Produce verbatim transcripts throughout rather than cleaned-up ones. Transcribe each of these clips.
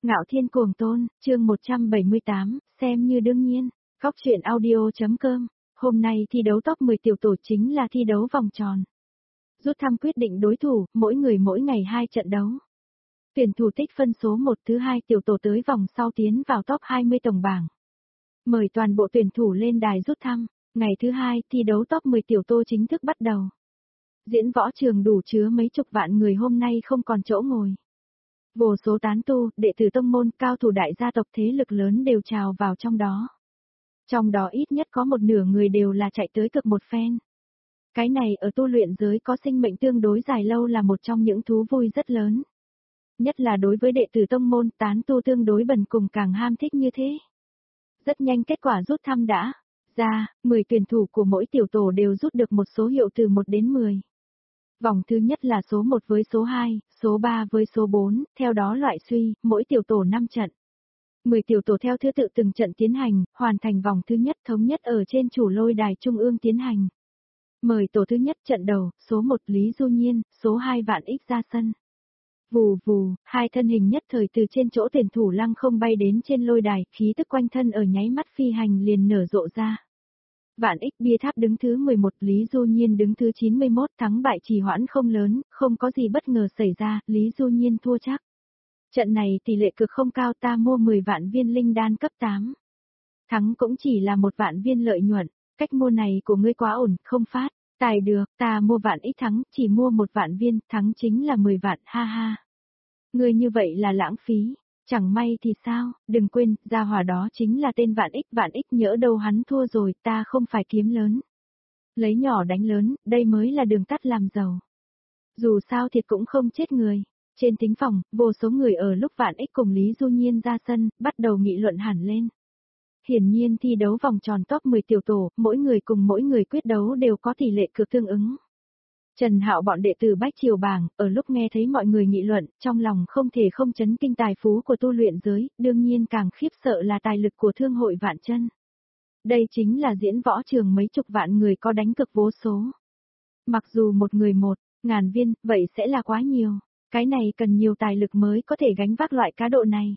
Ngạo Thiên Cuồng Tôn, chương một trăm bảy mươi tám, xem như đương nhiên. Góc truyện audio.com. Hôm nay thi đấu top mười tiểu tổ chính là thi đấu vòng tròn. Rút thăm quyết định đối thủ, mỗi người mỗi ngày hai trận đấu. Tuyển thủ tích phân số một thứ hai tiểu tổ tới vòng sau tiến vào top hai mươi tổng bảng. Mời toàn bộ tuyển thủ lên đài rút thăm. Ngày thứ hai, thi đấu top mười tiểu tổ chính thức bắt đầu. Diễn võ trường đủ chứa mấy chục vạn người hôm nay không còn chỗ ngồi. Vô số tán tu, đệ tử tông môn, cao thủ đại gia tộc thế lực lớn đều trào vào trong đó. Trong đó ít nhất có một nửa người đều là chạy tới cực một phen. Cái này ở tu luyện giới có sinh mệnh tương đối dài lâu là một trong những thú vui rất lớn. Nhất là đối với đệ tử tông môn, tán tu tương đối bần cùng càng ham thích như thế. Rất nhanh kết quả rút thăm đã ra, mười tuyển thủ của mỗi tiểu tổ đều rút được một số hiệu từ một đến mười. Vòng thứ nhất là số một với số hai, số ba với số bốn, theo đó loại suy, mỗi tiểu tổ năm trận. mười tiểu tổ theo thứ tự từng trận tiến hành, hoàn thành vòng thứ nhất thống nhất ở trên chủ lôi đài trung ương tiến hành. Mời tổ thứ nhất trận đầu, số một Lý Du Nhiên, số hai Vạn Ích ra sân. Vù vù, hai thân hình nhất thời từ trên chỗ tuyển thủ lăng không bay đến trên lôi đài, khí tức quanh thân ở nháy mắt phi hành liền nở rộ ra. Vạn Ích bia tháp đứng thứ mười một, Lý Du Nhiên đứng thứ chín mươi mốt, thắng bại trì hoãn không lớn, không có gì bất ngờ xảy ra, Lý Du Nhiên thua chắc. Trận này tỷ lệ cực không cao, ta mua mười vạn viên linh đan cấp tám. Thắng cũng chỉ là một vạn viên lợi nhuận, cách mua này của ngươi quá ổn, không phát, tài được, ta mua Vạn Ích thắng, chỉ mua một vạn viên, thắng chính là mười vạn, ha ha. Ngươi như vậy là lãng phí. Chẳng may thì sao, đừng quên, gia hỏa đó chính là tên Vạn Ích, Vạn Ích nhỡ đâu hắn thua rồi, ta không phải kiếm lớn. Lấy nhỏ đánh lớn, đây mới là đường tắt làm giàu. Dù sao thiệt cũng không chết người. Trên thính phòng, vô số người ở lúc Vạn Ích cùng Lý Du Nhiên ra sân, bắt đầu nghị luận hẳn lên. Hiển nhiên thi đấu vòng tròn top mười tiểu tổ, mỗi người cùng mỗi người quyết đấu đều có tỷ lệ cực tương ứng. Trần Hạo bọn đệ tử Bách Triều Bảng, ở lúc nghe thấy mọi người nghị luận, trong lòng không thể không chấn kinh tài phú của tu luyện giới, đương nhiên càng khiếp sợ là tài lực của thương hội Vạn Chân. Đây chính là diễn võ trường mấy chục vạn người có đánh cực vô số. Mặc dù một người một, ngàn viên, vậy sẽ là quá nhiều. Cái này cần nhiều tài lực mới có thể gánh vác loại cá độ này.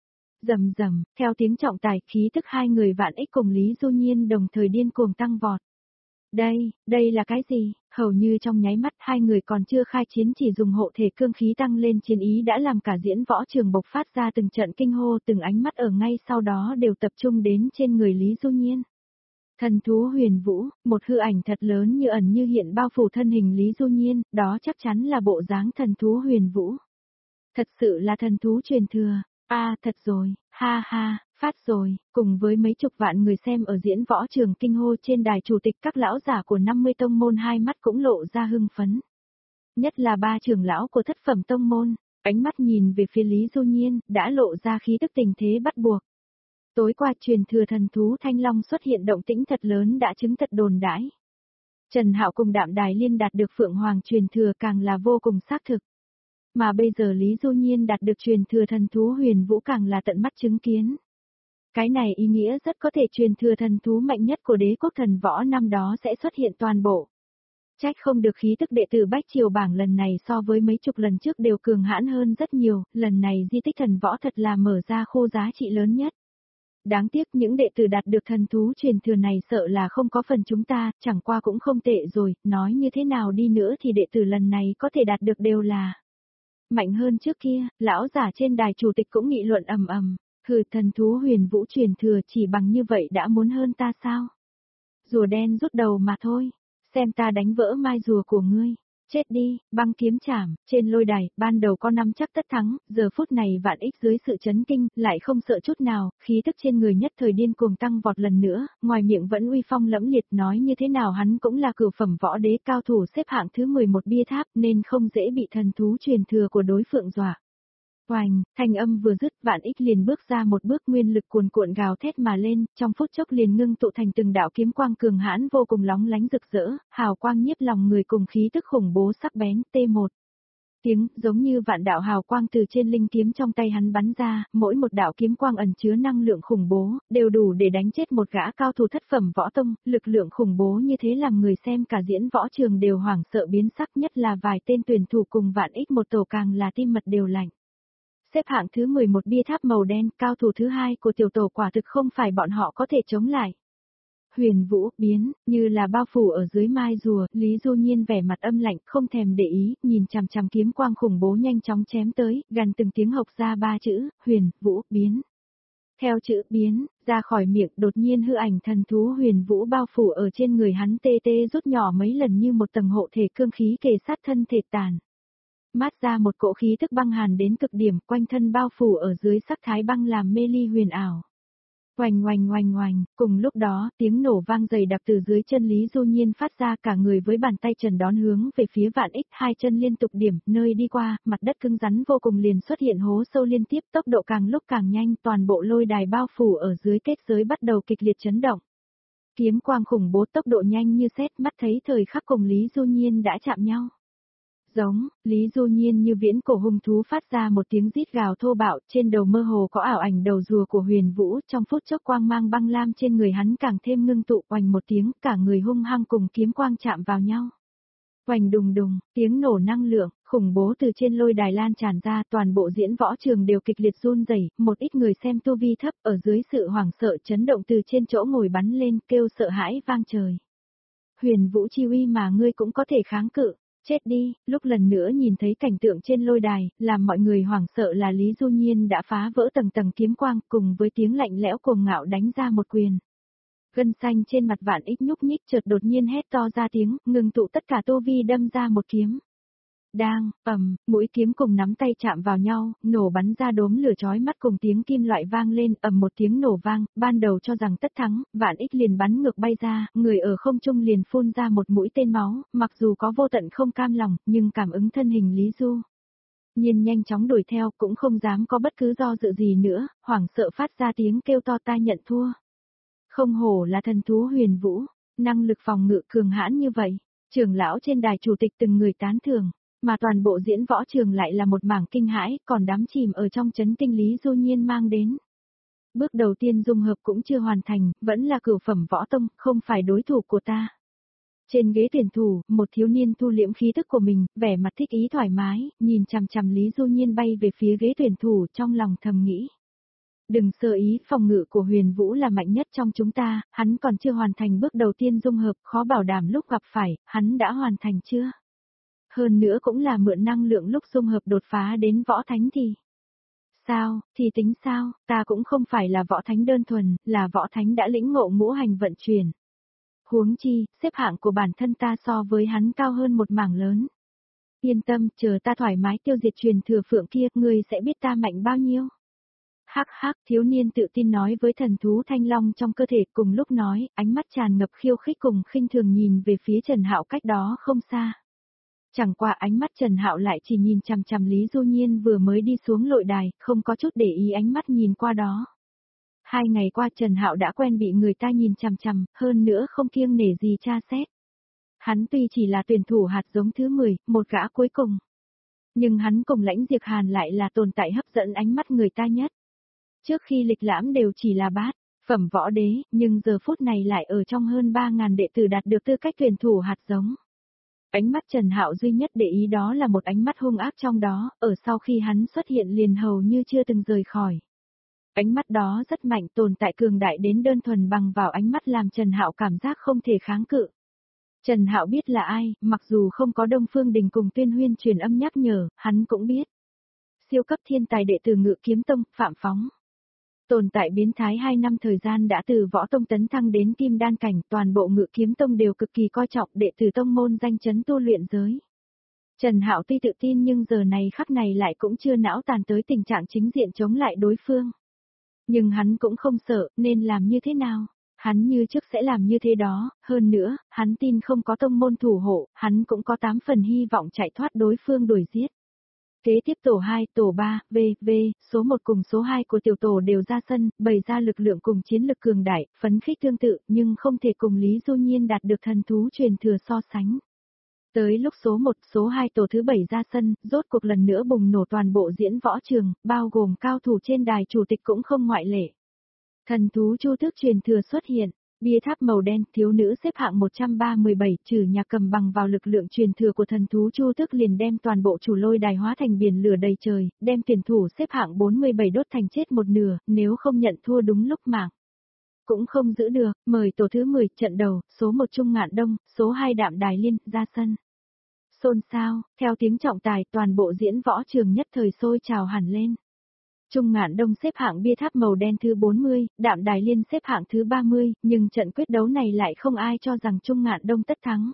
Rầm rầm, theo tiếng trọng tài, khí tức hai người Vạn Ích cùng Lý Du Nhiên đồng thời điên cuồng tăng vọt. Đây, đây là cái gì? Hầu như trong nháy mắt hai người còn chưa khai chiến chỉ dùng hộ thể cương khí tăng lên chiến ý đã làm cả diễn võ trường bộc phát ra từng trận kinh hô, từng ánh mắt ở ngay sau đó đều tập trung đến trên người Lý Du Nhiên. Thần thú huyền vũ, một hư ảnh thật lớn như ẩn như hiện bao phủ thân hình Lý Du Nhiên, đó chắc chắn là bộ dáng thần thú huyền vũ. Thật sự là thần thú truyền thừa, a à, thật rồi, ha ha. Phát rồi, cùng với mấy chục vạn người xem ở diễn võ trường kinh hô trên đài chủ tịch các lão giả của năm mươi tông môn hai mắt cũng lộ ra hưng phấn. Nhất là ba trưởng lão của thất phẩm tông môn, ánh mắt nhìn về phía Lý Du Nhiên, đã lộ ra khí tức tình thế bắt buộc. Tối qua truyền thừa thần thú Thanh Long xuất hiện động tĩnh thật lớn đã chứng thật đồn đãi. Trần Hạo cùng Đạm Đài Liên đạt được Phượng Hoàng truyền thừa càng là vô cùng xác thực. Mà bây giờ Lý Du Nhiên đạt được truyền thừa thần thú huyền vũ càng là tận mắt chứng kiến. Cái này ý nghĩa rất có thể truyền thừa thần thú mạnh nhất của đế quốc thần võ năm đó sẽ xuất hiện toàn bộ. Trách không được khí tức đệ tử Bách Triều Bảng lần này so với mấy chục lần trước đều cường hãn hơn rất nhiều, lần này di tích thần võ thật là mở ra khu giá trị lớn nhất. Đáng tiếc những đệ tử đạt được thần thú truyền thừa này sợ là không có phần chúng ta, chẳng qua cũng không tệ rồi, nói như thế nào đi nữa thì đệ tử lần này có thể đạt được đều là mạnh hơn trước kia, lão giả trên đài chủ tịch cũng nghị luận ầm ầm. Hừ, thần thú huyền vũ truyền thừa chỉ bằng như vậy đã muốn hơn ta sao? Rùa đen rút đầu mà thôi, xem ta đánh vỡ mai rùa của ngươi, chết đi, băng kiếm chảm, trên lôi đài, ban đầu có năm chắc tất thắng, giờ phút này Vạn Ích dưới sự chấn kinh, lại không sợ chút nào, khí tức trên người nhất thời điên cuồng tăng vọt lần nữa, ngoài miệng vẫn uy phong lẫm liệt nói như thế nào hắn cũng là cửu phẩm võ đế cao thủ xếp hạng thứ mười một bia tháp nên không dễ bị thần thú truyền thừa của đối phương dọa. Oành, thanh âm vừa dứt, Vạn Ích liền bước ra một bước nguyên lực cuồn cuộn gào thét mà lên, trong phút chốc liền ngưng tụ thành từng đạo kiếm quang cường hãn vô cùng lóng lánh rực rỡ, hào quang nhiếp lòng người cùng khí tức khủng bố sắc bén, T một. Tiếng, giống như vạn đạo hào quang từ trên linh kiếm trong tay hắn bắn ra, mỗi một đạo kiếm quang ẩn chứa năng lượng khủng bố, đều đủ để đánh chết một gã cao thủ thất phẩm võ tông, lực lượng khủng bố như thế làm người xem cả diễn võ trường đều hoảng sợ biến sắc nhất là vài tên tuyển thủ cùng Vạn Ích một tổ càng là tim mật đều lạnh. Xếp hạng thứ mười một bia tháp màu đen, cao thủ thứ hai của tiểu tổ quả thực không phải bọn họ có thể chống lại. Huyền Vũ, biến, như là bao phủ ở dưới mai rùa, Lý Du Nhiên vẻ mặt âm lạnh, không thèm để ý, nhìn chằm chằm kiếm quang khủng bố nhanh chóng chém tới, gần từng tiếng hộc ra ba chữ, Huyền Vũ, biến. Theo chữ biến, ra khỏi miệng đột nhiên hư ảnh thần thú Huyền Vũ bao phủ ở trên người hắn tê tê rút nhỏ mấy lần như một tầng hộ thể cương khí kề sát thân thể tàn. Mát ra một cỗ khí tức băng hàn đến cực điểm, quanh thân bao phủ ở dưới sắc thái băng làm mê ly huyền ảo. Oành oành oành oành, cùng lúc đó, tiếng nổ vang dày đặc từ dưới chân Lý Du Nhiên phát ra, cả người với bàn tay trần đón hướng về phía vạn ích, hai chân liên tục điểm, nơi đi qua, mặt đất cứng rắn vô cùng liền xuất hiện hố sâu liên tiếp, tốc độ càng lúc càng nhanh, toàn bộ lôi đài bao phủ ở dưới kết giới bắt đầu kịch liệt chấn động. Kiếm quang khủng bố tốc độ nhanh như sét, mắt thấy thời khắc cùng Lý Du Nhiên đã chạm nhau. Giống, Lý Du Nhiên như viễn cổ hung thú phát ra một tiếng rít gào thô bạo, trên đầu mơ hồ có ảo ảnh đầu rùa của Huyền Vũ, trong phút chốc quang mang băng lam trên người hắn càng thêm ngưng tụ, oành một tiếng, cả người hung hăng cùng kiếm quang chạm vào nhau. Oành đùng đùng, tiếng nổ năng lượng, khủng bố từ trên lôi đài lan tràn ra, toàn bộ diễn võ trường đều kịch liệt run rẩy, một ít người xem tu vi thấp ở dưới sự hoảng sợ chấn động từ trên chỗ ngồi bắn lên, kêu sợ hãi vang trời. Huyền Vũ chi uy mà ngươi cũng có thể kháng cự. Chết đi, lúc lần nữa nhìn thấy cảnh tượng trên lôi đài, làm mọi người hoảng sợ là Lý Du Nhiên đã phá vỡ tầng tầng kiếm quang cùng với tiếng lạnh lẽo cuồng ngạo đánh ra một quyền. Gân xanh trên mặt Vạn Ích nhúc nhích chợt đột nhiên hét to ra tiếng, ngừng tụ tất cả tu vi đâm ra một kiếm. Đang, ầm, mũi kiếm cùng nắm tay chạm vào nhau, nổ bắn ra đốm lửa chói mắt cùng tiếng kim loại vang lên, ầm một tiếng nổ vang, ban đầu cho rằng tất thắng, Vạn Ích liền bắn ngược bay ra, người ở không trung liền phun ra một mũi tên máu, mặc dù có vô tận không cam lòng, nhưng cảm ứng thân hình Lý Du Nhiên nhanh chóng đuổi theo, cũng không dám có bất cứ do dự gì nữa, hoảng sợ phát ra tiếng kêu to ta nhận thua. Không hổ là thần thú Huyền Vũ, năng lực phòng ngự cường hãn như vậy, trưởng lão trên đài chủ tịch từng người tán thưởng. Mà toàn bộ diễn võ trường lại là một mảng kinh hãi, còn đắm chìm ở trong chấn kinh Lý Du Nhiên mang đến. Bước đầu tiên dung hợp cũng chưa hoàn thành, vẫn là cửu phẩm võ tông, không phải đối thủ của ta. Trên ghế tuyển thủ, một thiếu niên thu liễm khí tức của mình, vẻ mặt thích ý thoải mái, nhìn chằm chằm Lý Du Nhiên bay về phía ghế tuyển thủ trong lòng thầm nghĩ. Đừng sơ ý, phòng ngự của Huyền Vũ là mạnh nhất trong chúng ta, hắn còn chưa hoàn thành bước đầu tiên dung hợp, khó bảo đảm lúc gặp phải, hắn đã hoàn thành chưa? Hơn nữa cũng là mượn năng lượng lúc dung hợp đột phá đến võ thánh thì. Sao, thì tính sao, ta cũng không phải là võ thánh đơn thuần, là võ thánh đã lĩnh ngộ ngũ hành vận chuyển. Huống chi, xếp hạng của bản thân ta so với hắn cao hơn một mảng lớn. Yên tâm, chờ ta thoải mái tiêu diệt truyền thừa phượng kia, ngươi sẽ biết ta mạnh bao nhiêu. Hắc hắc, thiếu niên tự tin nói với thần thú thanh long trong cơ thể, cùng lúc nói, ánh mắt tràn ngập khiêu khích cùng khinh thường nhìn về phía Trần Hạo cách đó không xa. Chẳng qua ánh mắt Trần Hạo lại chỉ nhìn chằm chằm Lý Du Nhiên vừa mới đi xuống lội đài, không có chút để ý ánh mắt nhìn qua đó. Hai ngày qua Trần Hạo đã quen bị người ta nhìn chằm chằm, hơn nữa không kiêng nể gì tra xét. Hắn tuy chỉ là tuyển thủ hạt giống thứ mười, một gã cuối cùng. Nhưng hắn cùng Lãnh Diệp Hàn lại là tồn tại hấp dẫn ánh mắt người ta nhất. Trước khi lịch lãm đều chỉ là bát, phẩm võ đế, nhưng giờ phút này lại ở trong hơn ba ngàn đệ tử đạt được tư cách tuyển thủ hạt giống. Ánh mắt Trần Hạo duy nhất để ý đó là một ánh mắt hung ác trong đó, ở sau khi hắn xuất hiện liền hầu như chưa từng rời khỏi. Ánh mắt đó rất mạnh, tồn tại cường đại đến đơn thuần bằng vào ánh mắt làm Trần Hạo cảm giác không thể kháng cự. Trần Hạo biết là ai, mặc dù không có Đông Phương Đình cùng Tuyên Huyên truyền âm nhắc nhở, hắn cũng biết. Siêu cấp thiên tài đệ tử Ngự Kiếm Tông, Phạm Phóng. Tồn tại biến thái hai năm thời gian đã từ võ tông tấn thăng đến kim đan cảnh, toàn bộ Ngự Kiếm Tông đều cực kỳ coi trọng đệ tử tông môn danh chấn tu luyện giới. Trần Hạo tuy tự tin nhưng giờ này khắc này lại cũng chưa não tàn tới tình trạng chính diện chống lại đối phương. Nhưng hắn cũng không sợ, nên làm như thế nào? Hắn như trước sẽ làm như thế đó, hơn nữa, hắn tin không có tông môn thủ hộ, hắn cũng có tám phần hy vọng chạy thoát đối phương đuổi giết. Kế tiếp tổ hai, tổ ba, V, V, số một cùng số hai của tiểu tổ đều ra sân, bày ra lực lượng cùng chiến lực cường đại, phấn khích tương tự, nhưng không thể cùng Lý Du Nhiên đạt được thần thú truyền thừa so sánh. Tới lúc số một, số hai tổ thứ bảy ra sân, rốt cuộc lần nữa bùng nổ toàn bộ diễn võ trường, bao gồm cao thủ trên đài chủ tịch cũng không ngoại lệ. Thần thú Chu Tước truyền thừa xuất hiện, Bia tháp màu đen, thiếu nữ xếp hạng một trăm ba mươi bảy, trừ nhà cầm bằng vào lực lượng truyền thừa của thần thú Chu Tước liền đem toàn bộ chủ lôi đài hóa thành biển lửa đầy trời, đem tuyển thủ xếp hạng bốn mươi bảy đốt thành chết một nửa, nếu không nhận thua đúng lúc mạng. Cũng không giữ được, mời tổ thứ mười, trận đầu, số một Trung Ngạn Đông, số hai Đạm Đài Liên, ra sân. Xôn xao, theo tiếng trọng tài, toàn bộ diễn võ trường nhất thời sôi trào hẳn lên. Trung Ngạn Đông xếp hạng bia tháp màu đen thứ bốn mươi, Đạm Đài Liên xếp hạng thứ ba mươi, nhưng trận quyết đấu này lại không ai cho rằng Trung Ngạn Đông tất thắng.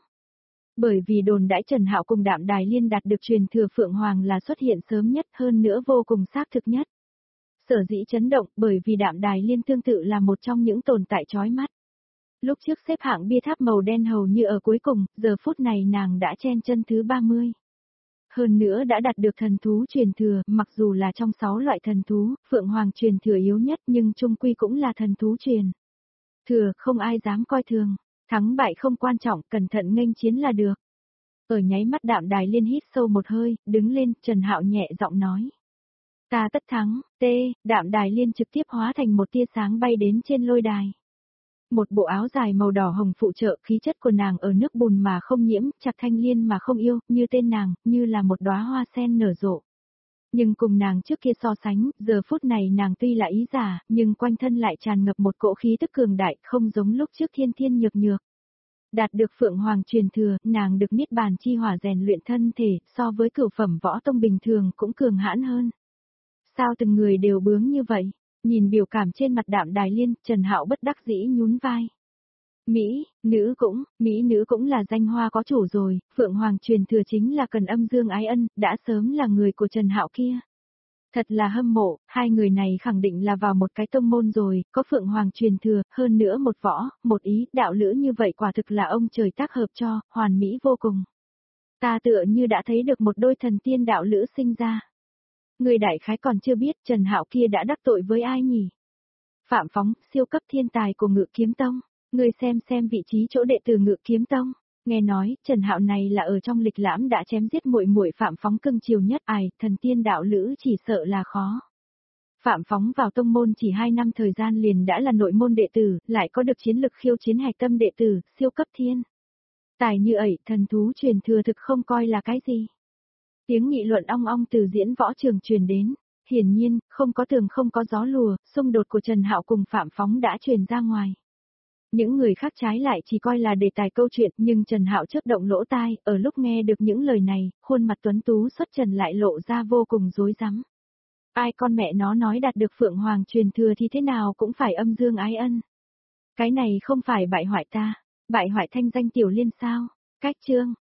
Bởi vì đồn đãi Trần Hạo cùng Đạm Đài Liên đạt được truyền thừa Phượng Hoàng là xuất hiện sớm nhất, hơn nữa vô cùng xác thực nhất. Sở dĩ chấn động bởi vì Đạm Đài Liên tương tự là một trong những tồn tại chói mắt. Lúc trước xếp hạng bia tháp màu đen hầu như ở cuối cùng, giờ phút này nàng đã chen chân thứ ba mươi. Hơn nữa đã đạt được thần thú truyền thừa, mặc dù là trong sáu loại thần thú, Phượng Hoàng truyền thừa yếu nhất nhưng chung quy cũng là thần thú truyền thừa, không ai dám coi thường, thắng bại không quan trọng, cẩn thận nghênh chiến là được. Ở nháy mắt Đạm Đài Liên hít sâu một hơi, đứng lên, Trần Hạo nhẹ giọng nói. Ta tất thắng, tê, Đạm Đài Liên trực tiếp hóa thành một tia sáng bay đến trên lôi đài. Một bộ áo dài màu đỏ hồng phụ trợ, khí chất của nàng ở nước bùn mà không nhiễm, chặt thanh liên mà không yêu, như tên nàng, như là một đóa hoa sen nở rộ. Nhưng cùng nàng trước kia so sánh, giờ phút này nàng tuy là ý giả, nhưng quanh thân lại tràn ngập một cỗ khí tức cường đại, không giống lúc trước thiên thiên nhược nhược. Đạt được Phượng Hoàng truyền thừa, nàng được niết bàn chi hỏa rèn luyện thân thể, so với cửu phẩm võ tông bình thường cũng cường hãn hơn. Sao từng người đều bướng như vậy? Nhìn biểu cảm trên mặt Đạm Đài Liên, Trần Hạo bất đắc dĩ nhún vai. Mỹ, nữ cũng, Mỹ nữ cũng là danh hoa có chủ rồi, Phượng Hoàng truyền thừa chính là Cần Âm Dương Ái Ân, đã sớm là người của Trần Hạo kia. Thật là hâm mộ, hai người này khẳng định là vào một cái tông môn rồi, có Phượng Hoàng truyền thừa, hơn nữa một võ, một ý, đạo lữ như vậy quả thực là ông trời tác hợp cho, hoàn mỹ vô cùng. Ta tựa như đã thấy được một đôi thần tiên đạo lữ sinh ra. Người đại khái còn chưa biết Trần Hạo kia đã đắc tội với ai nhỉ? Phạm Phóng, siêu cấp thiên tài của Ngự Kiếm Tông. Người xem xem vị trí chỗ đệ tử Ngự Kiếm Tông. Nghe nói, Trần Hạo này là ở trong lịch lãm đã chém giết muội muội Phạm Phóng cưng chiều nhất, ai, thần tiên đạo lữ chỉ sợ là khó. Phạm Phóng vào tông môn chỉ hai năm thời gian liền đã là nội môn đệ tử, lại có được chiến lực khiêu chiến hạch tâm đệ tử, siêu cấp thiên tài như ẩy, thần thú truyền thừa thực không coi là cái gì. Tiếng nghị luận ong ong từ diễn võ trường truyền đến, hiển nhiên, không có tường không có gió lùa, xung đột của Trần Hạo cùng Phạm Phóng đã truyền ra ngoài. Những người khác trái lại chỉ coi là đề tài câu chuyện, nhưng Trần Hạo chớp động lỗ tai, ở lúc nghe được những lời này, khuôn mặt tuấn tú xuất trần lại lộ ra vô cùng rối rắm. Ai con mẹ nó nói đạt được Phượng Hoàng truyền thừa thì thế nào cũng phải âm dương ái ân. Cái này không phải bại hoại ta, bại hoại thanh danh Tiểu Liên sao? Cách chương